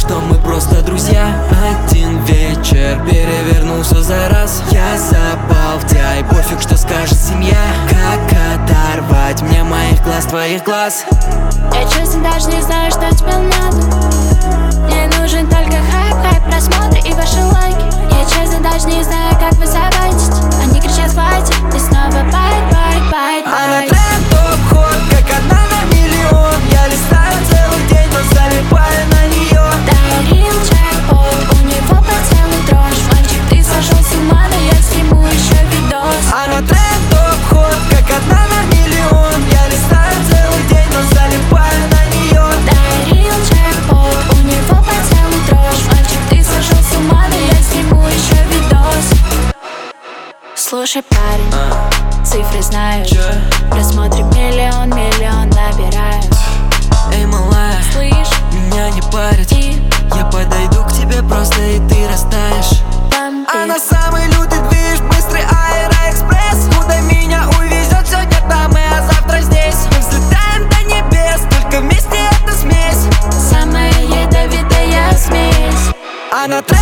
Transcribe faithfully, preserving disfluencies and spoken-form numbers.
что мы просто друзья. Один вечер перевернулся за раз. Я запал в тебя, и пофиг, что скажет семья. Как оторвать мне моих глаз, твоих глаз? Я честно даже не знаю, что тебе надо. Мне нужен только хайп, хайп, просмотры и ваши лайки. Я честно даже не знаю, как вы забайтить. Они кричат хватит, и снова байт, байт, байт, байт. Она тренд топ-ход, как одна на миллион. Я листаю целый день, но залипаю на нее. Дарил джекпот, у него по телу дрожь. Мальчик, ты сошел с ума, но я сниму еще видос. Она тренд топ-ход, как одна на миллион. Я листаю целый день, но залипаю на нее. Дарил джекпот, у него по телу дрожь. Мальчик, ты сошел с ума, но я сниму еще видос. Слушай, парень, а. цифры знаю. Чё? Просмотры миллион, миллион набираю. Эй, малая, Слышь, меня не парит. и Я подойду к тебе просто, и ты растаешь. там Она ты. самый лютый движ, быстрый аэроэкспресс. Куда меня увезет, сегодня там и, а завтра здесь. Мы взлетаем до небес, только вместе это смесь. Самая ядовитая смесь. Она тренд